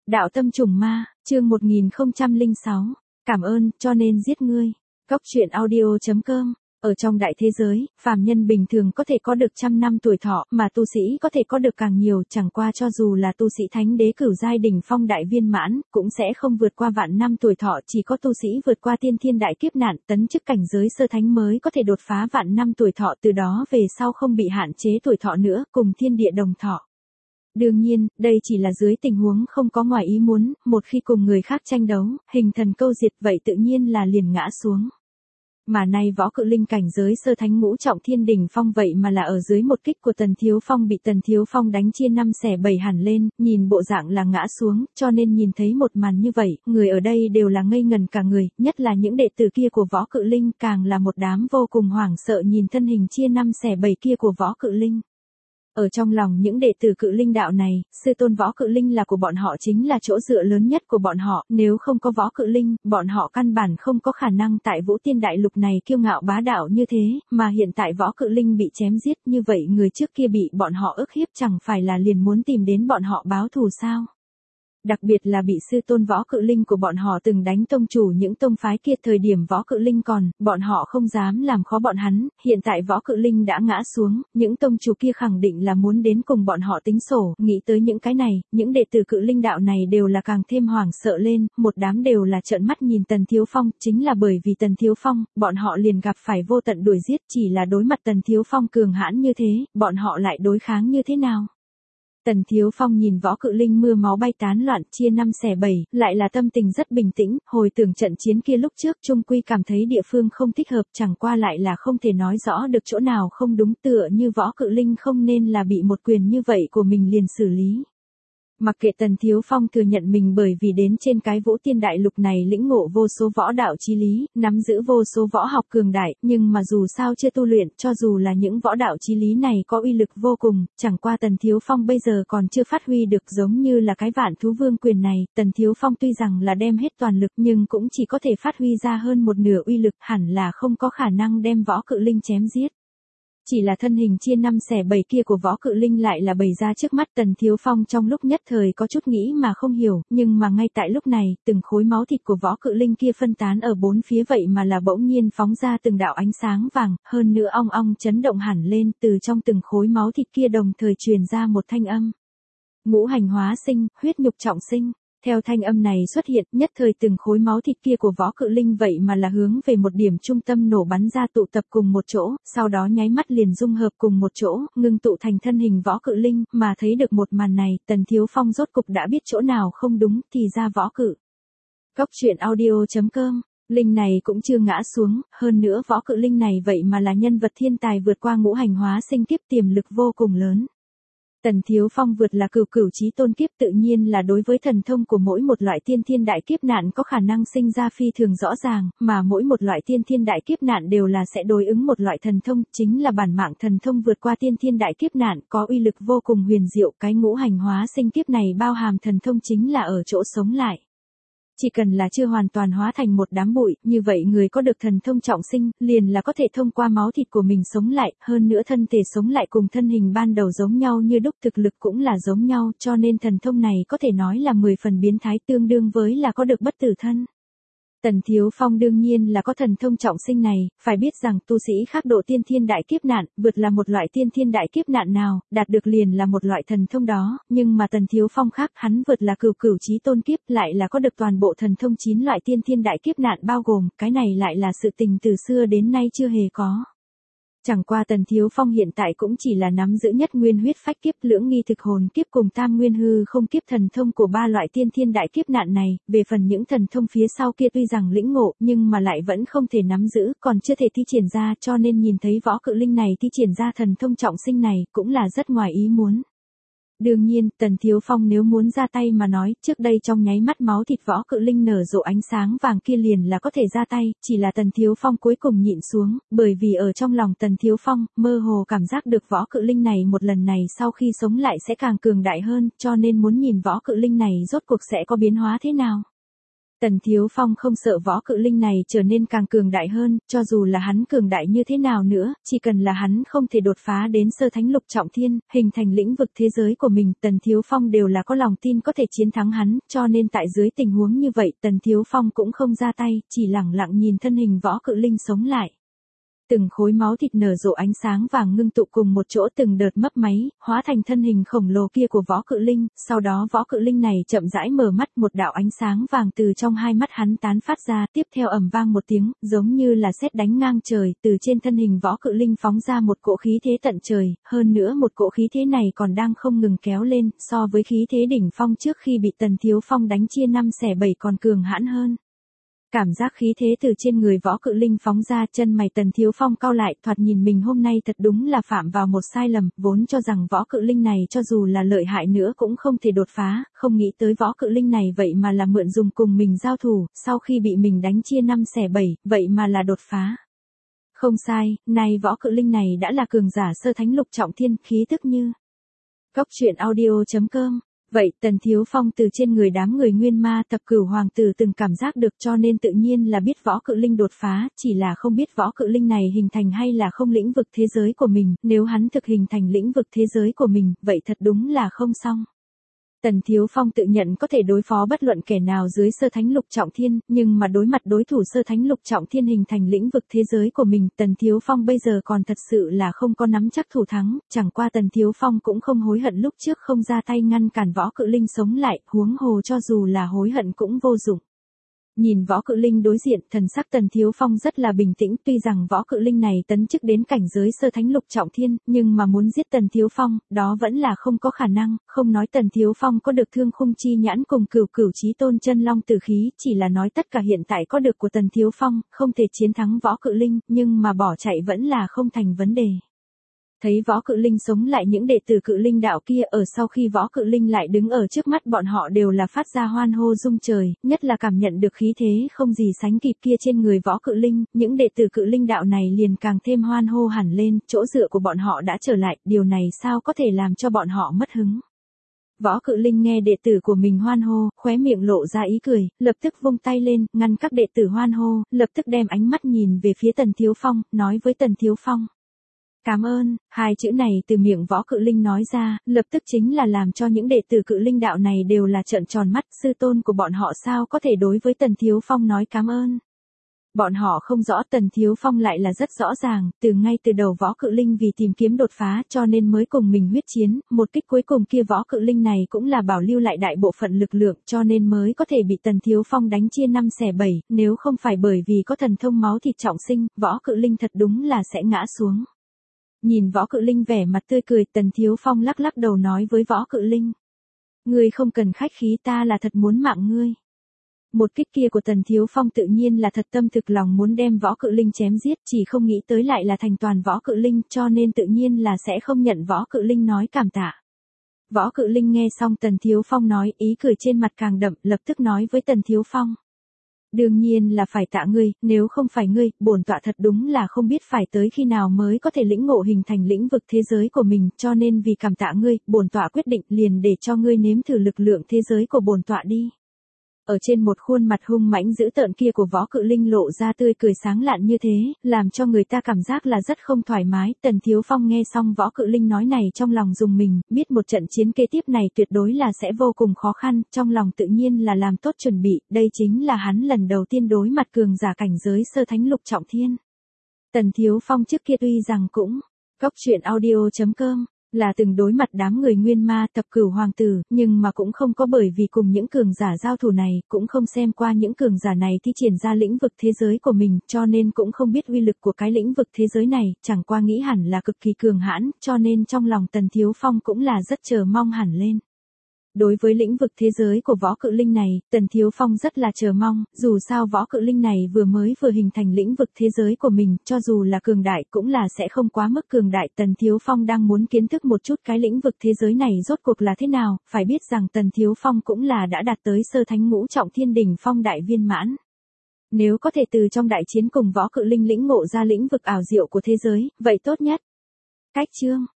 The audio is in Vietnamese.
Đạo tâm trùng ma, chương 1006. Cảm ơn, cho nên giết ngươi. Góc truyện audio.com. Ở trong đại thế giới, phàm nhân bình thường có thể có được 100 năm tuổi thọ, mà tu sĩ có thể có được càng nhiều, chẳng qua cho dù là tu sĩ thánh đế cửu giai đỉnh phong đại viên mãn, cũng sẽ không vượt qua vạn năm tuổi thọ, chỉ có tu sĩ vượt qua tiên thiên đại kiếp nạn, tấn chức cảnh giới sơ thánh mới có thể đột phá vạn năm tuổi thọ, từ đó về sau không bị hạn chế tuổi thọ nữa, cùng thiên địa đồng thọ. Đương nhiên, đây chỉ là dưới tình huống không có ngoài ý muốn, một khi cùng người khác tranh đấu, hình thần câu diệt vậy tự nhiên là liền ngã xuống. Mà nay võ cự linh cảnh giới sơ thánh ngũ trọng thiên đỉnh phong vậy mà là ở dưới một kích của Tần Thiếu Phong bị Tần Thiếu Phong đánh chia 5 xẻ 7 hẳn lên, nhìn bộ dạng là ngã xuống, cho nên nhìn thấy một màn như vậy, người ở đây đều là ngây ngần cả người, nhất là những đệ tử kia của võ cự linh càng là một đám vô cùng hoảng sợ nhìn thân hình chia 5 xẻ 7 kia của võ cự linh. Ở trong lòng những đệ tử cự linh đạo này, sư tôn võ cự linh là của bọn họ chính là chỗ dựa lớn nhất của bọn họ, nếu không có võ cự linh, bọn họ căn bản không có khả năng tại Vũ Tiên Đại Lục này kiêu ngạo bá đạo như thế, mà hiện tại võ cự linh bị chém giết như vậy người trước kia bị bọn họ ức hiếp chẳng phải là liền muốn tìm đến bọn họ báo thù sao? Đặc biệt là bị sư tôn võ cự linh của bọn họ từng đánh tông chủ những tông phái kia thời điểm võ cự linh còn, bọn họ không dám làm khó bọn hắn, hiện tại võ cự linh đã ngã xuống, những tông chủ kia khẳng định là muốn đến cùng bọn họ tính sổ, nghĩ tới những cái này, những đệ tử cự linh đạo này đều là càng thêm hoảng sợ lên, một đám đều là trợn mắt nhìn Tần Thiếu Phong, chính là bởi vì Tần Thiếu Phong, bọn họ liền gặp phải vô tận đuổi giết, chỉ là đối mặt Tần Thiếu Phong cường hãn như thế, bọn họ lại đối kháng như thế nào? Tần Thiếu Phong nhìn võ cự linh mưa máu bay tán loạn chia 5 xẻ 7, lại là tâm tình rất bình tĩnh, hồi tưởng trận chiến kia lúc trước trung quy cảm thấy địa phương không thích hợp chẳng qua lại là không thể nói rõ được chỗ nào không đúng tựa như võ cự linh không nên là bị một quyền như vậy của mình liền xử lý. Mặc kệ Tần Thiếu Phong thừa nhận mình bởi vì đến trên cái Vũ Tiên Đại Lục này lĩnh ngộ vô số võ đạo chí lý, nắm giữ vô số võ học cường đại, nhưng mà dù sao chưa tu luyện, cho dù là những võ đạo chí lý này có uy lực vô cùng, chẳng qua Tần Thiếu Phong bây giờ còn chưa phát huy được giống như là cái Vạn Thú Vương quyền này, Tần Thiếu Phong tuy rằng là đem hết toàn lực nhưng cũng chỉ có thể phát huy ra hơn một nửa uy lực, hẳn là không có khả năng đem võ cự linh chém giết. Chỉ là thân hình chia 5 xẻ 7 kia của võ cự linh lại là bày ra trước mắt Tần Thiếu Phong trong lúc nhất thời có chút nghĩ mà không hiểu, nhưng mà ngay tại lúc này, từng khối máu thịt của võ cự linh kia phân tán ở bốn phía vậy mà là bỗng nhiên phóng ra từng đạo ánh sáng vàng, hơn nữa ong ong chấn động hẳn lên, từ trong từng khối máu thịt kia đồng thời truyền ra một thanh âm. Ngũ hành hóa sinh, huyết nhục trọng sinh. Theo thanh âm này xuất hiện, nhất thời từng khối máu thịt kia của võ cự linh vậy mà là hướng về một điểm trung tâm nổ bắn ra tụ tập cùng một chỗ, sau đó nháy mắt liền dung hợp cùng một chỗ, ngưng tụ thành thân hình võ cự linh, mà thấy được một màn này, Tần Thiếu Phong rốt cục đã biết chỗ nào không đúng, thì ra võ cự. Góc truyện audio.com. Linh này cũng chưa ngã xuống, hơn nữa võ cự linh này vậy mà là nhân vật thiên tài vượt qua ngũ hành hóa sinh kiếp tiềm lực vô cùng lớn. Tần Thiếu Phong vượt là cửu cửu chí tôn kiếp tự nhiên là đối với thần thông của mỗi một loại tiên thiên đại kiếp nạn có khả năng sinh ra phi thường rõ ràng, mà mỗi một loại tiên thiên đại kiếp nạn đều là sẽ đối ứng một loại thần thông, chính là bản mạng thần thông vượt qua tiên thiên đại kiếp nạn, có uy lực vô cùng huyền diệu, cái ngũ hành hóa sinh kiếp này bao hàm thần thông chính là ở chỗ sống lại. Chỉ cần là chưa hoàn toàn hóa thành một đám bụi, như vậy người có được thần thông trọng sinh, liền là có thể thông qua máu thịt của mình sống lại, hơn nữa thân thể sống lại cùng thân hình ban đầu giống nhau như đúc thực lực cũng là giống nhau, cho nên thần thông này có thể nói là 10 phần biến thái tương đương với là có được bất tử thân. Tần Thiếu Phong đương nhiên là có thần thông trọng sinh này, phải biết rằng tu sĩ khác độ tiên thiên đại kiếp nạn, vượt là một loại tiên thiên đại kiếp nạn nào, đạt được liền là một loại thần thông đó, nhưng mà Tần Thiếu Phong khác, hắn vượt là cửu cửu chí tôn kiếp, lại là có được toàn bộ thần thông 9 loại tiên thiên đại kiếp nạn bao gồm, cái này lại là sự tình từ xưa đến nay chưa hề có. Chẳng qua Tần Thiếu Phong hiện tại cũng chỉ là nắm giữ nhất nguyên huyết phách kiếp lưỡng nghi thực hồn kiếp cùng tam nguyên hư không kiếp thần thông của ba loại tiên thiên đại kiếp nạn này, về phần những thần thông phía sau kia tuy rằng lĩnh ngộ nhưng mà lại vẫn không thể nắm giữ, còn chưa thể thi triển ra cho nên nhìn thấy võ cự linh này thi triển ra thần thông trọng sinh này cũng là rất ngoài ý muốn. Đương nhiên, Tần Thiếu Phong nếu muốn ra tay mà nói, trước đây trong nháy mắt máu thịt võ cự linh nở rộ ánh sáng vàng kia liền là có thể ra tay, chỉ là Tần Thiếu Phong cuối cùng nhịn xuống, bởi vì ở trong lòng Tần Thiếu Phong, mơ hồ cảm giác được võ cự linh này một lần này sau khi sống lại sẽ càng cường đại hơn, cho nên muốn nhìn võ cự linh này rốt cuộc sẽ có biến hóa thế nào. Tần Thiếu Phong không sợ võ cự linh này trở nên càng cường đại hơn, cho dù là hắn cường đại như thế nào nữa, chỉ cần là hắn không thể đột phá đến sơ thánh lục trọng thiên, hình thành lĩnh vực thế giới của mình, Tần Thiếu Phong đều là có lòng tin có thể chiến thắng hắn, cho nên tại dưới tình huống như vậy, Tần Thiếu Phong cũng không ra tay, chỉ lẳng lặng nhìn thân hình võ cự linh sống lại. Từng khối máu thịt nở rộ ánh sáng vàng ngưng tụ cùng một chỗ từng đợt mấp máy, hóa thành thân hình khổng lồ kia của võ cự linh, sau đó võ cự linh này chậm rãi mở mắt, một đạo ánh sáng vàng từ trong hai mắt hắn tán phát ra, tiếp theo ầm vang một tiếng, giống như là sét đánh ngang trời, từ trên thân hình võ cự linh phóng ra một cỗ khí thế tận trời, hơn nữa một cỗ khí thế này còn đang không ngừng kéo lên, so với khí thế đỉnh phong trước khi bị Tần Thiếu Phong đánh chia 5/7 còn cường hãn hơn. Cảm giác khí thế từ trên người võ cự linh phóng ra, chân mày Tần Thiếu Phong cau lại, thoạt nhìn mình hôm nay thật đúng là phạm vào một sai lầm, vốn cho rằng võ cự linh này cho dù là lợi hại nữa cũng không thể đột phá, không nghĩ tới võ cự linh này vậy mà là mượn dùng cùng mình giao thủ, sau khi bị mình đánh chia 5/7, vậy mà là đột phá. Không sai, nay võ cự linh này đã là cường giả sơ thánh lục trọng thiên, khí tức như. Cốc truyện audio.com. Vậy Tần Thiếu Phong từ trên người đám người Nguyên Ma Thập Cửu Hoàng tử từng cảm giác được, cho nên tự nhiên là biết võ cự linh đột phá, chỉ là không biết võ cự linh này hình thành hay là không lĩnh vực thế giới của mình, nếu hắn thực hình thành lĩnh vực thế giới của mình, vậy thật đúng là không xong. Tần Thiếu Phong tự nhận có thể đối phó bất luận kẻ nào dưới sơ thánh lục trọng thiên, nhưng mà đối mặt đối thủ sơ thánh lục trọng thiên hình thành lĩnh vực thế giới của mình, Tần Thiếu Phong bây giờ còn thật sự là không có nắm chắc thủ thắng, chẳng qua Tần Thiếu Phong cũng không hối hận lúc trước không ra tay ngăn cản võ cự linh sống lại, huống hồ cho dù là hối hận cũng vô dụng. Nhìn võ cự linh đối diện, thần sắc Tần Thiếu Phong rất là bình tĩnh, tuy rằng võ cự linh này tấn chức đến cảnh giới sơ thánh lục trọng thiên, nhưng mà muốn giết Tần Thiếu Phong, đó vẫn là không có khả năng, không nói Tần Thiếu Phong có được thương khung chi nhãn cùng cửu cửu chí tôn chân long tử khí, chỉ là nói tất cả hiện tại có được của Tần Thiếu Phong, không thể chiến thắng võ cự linh, nhưng mà bỏ chạy vẫn là không thành vấn đề. Thấy võ cự linh sống lại, những đệ tử cự linh đạo kia ở sau khi võ cự linh lại đứng ở trước mắt bọn họ đều là phát ra hoan hô rung trời, nhất là cảm nhận được khí thế không gì sánh kịp kia trên người võ cự linh, những đệ tử cự linh đạo này liền càng thêm hoan hô hẳn lên, chỗ dựa của bọn họ đã trở lại, điều này sao có thể làm cho bọn họ mất hứng. Võ cự linh nghe đệ tử của mình hoan hô, khóe miệng lộ ra ý cười, lập tức vung tay lên, ngăn các đệ tử hoan hô, lập tức đem ánh mắt nhìn về phía Tần Thiếu Phong, nói với Tần Thiếu Phong. Cảm ơn, hai chữ này từ miệng võ cự linh nói ra, lập tức chính là làm cho những đệ tử cự linh đạo này đều là trợn tròn mắt, sư tôn của bọn họ sao có thể đối với Tần Thiếu Phong nói cảm ơn. Bọn họ không rõ, Tần Thiếu Phong lại là rất rõ ràng, ngay từ đầu võ cự linh vì tìm kiếm đột phá cho nên mới cùng mình huyết chiến, một kích cuối cùng kia võ cự linh này cũng là bảo lưu lại đại bộ phận lực lượng cho nên mới có thể bị Tần Thiếu Phong đánh chia 5/7, nếu không phải bởi vì có thần thông máu thịt trọng sinh, võ cự linh thật đúng là sẽ ngã xuống. Nhìn võ cự linh vẻ mặt tươi cười, Tần Thiếu Phong lắc lắc đầu nói với võ cự linh. Ngươi không cần khách khí, ta là thật muốn mạng ngươi. Một kích kia của Tần Thiếu Phong tự nhiên là thật tâm thực lòng muốn đem võ cự linh chém giết, chỉ không nghĩ tới lại là thành toàn võ cự linh, cho nên tự nhiên là sẽ không nhận võ cự linh nói cảm tạ. Võ cự linh nghe xong Tần Thiếu Phong nói, ý cười trên mặt càng đậm, lập tức nói với Tần Thiếu Phong. Đương nhiên là phải tạ ngươi, nếu không phải ngươi, bổn tọa thật đúng là không biết phải tới khi nào mới có thể lĩnh ngộ hình thành lĩnh vực thế giới của mình, cho nên vì cảm tạ ngươi, bổn tọa quyết định liền để cho ngươi nếm thử lực lượng thế giới của bổn tọa đi. Ở trên một khuôn mặt hung mãnh dữ tợn kia của võ cự linh lộ ra tươi cười sáng lạn như thế, làm cho người ta cảm giác là rất không thoải mái. Tần Thiếu Phong nghe xong võ cự linh nói này trong lòng rùng mình, biết một trận chiến kế tiếp này tuyệt đối là sẽ vô cùng khó khăn, trong lòng tự nhiên là làm tốt chuẩn bị, đây chính là hắn lần đầu tiên đối mặt cường giả cảnh giới sơ thánh lục trọng thiên. Tần Thiếu Phong trước kia tuy rằng cũng, cốc truyện audio.com, là từng đối mặt đám người Nguyên Ma Thập Cửu Hoàng tử, nhưng mà cũng không có bởi vì cùng những cường giả giao thủ này, cũng không xem qua những cường giả này thi triển ra lĩnh vực thế giới của mình, cho nên cũng không biết uy lực của cái lĩnh vực thế giới này, chẳng qua nghĩ hẳn là cực kỳ cường hãn, cho nên trong lòng Tần Thiếu Phong cũng là rất chờ mong hẳn lên. Đối với lĩnh vực thế giới của võ cự linh này, Tần Thiếu Phong rất là chờ mong, dù sao võ cự linh này vừa hình thành lĩnh vực thế giới của mình, cho dù là cường đại cũng là sẽ không quá mức cường đại. Tần Thiếu Phong đang muốn kiến thức một chút cái lĩnh vực thế giới này rốt cuộc là thế nào, phải biết rằng Tần Thiếu Phong cũng là đã đạt tới sơ thánh ngũ trọng thiên đỉnh phong đại viên mãn. Nếu có thể từ trong đại chiến cùng võ cự linh lĩnh ngộ ra lĩnh vực ảo diệu của thế giới, vậy tốt nhất. Cách chương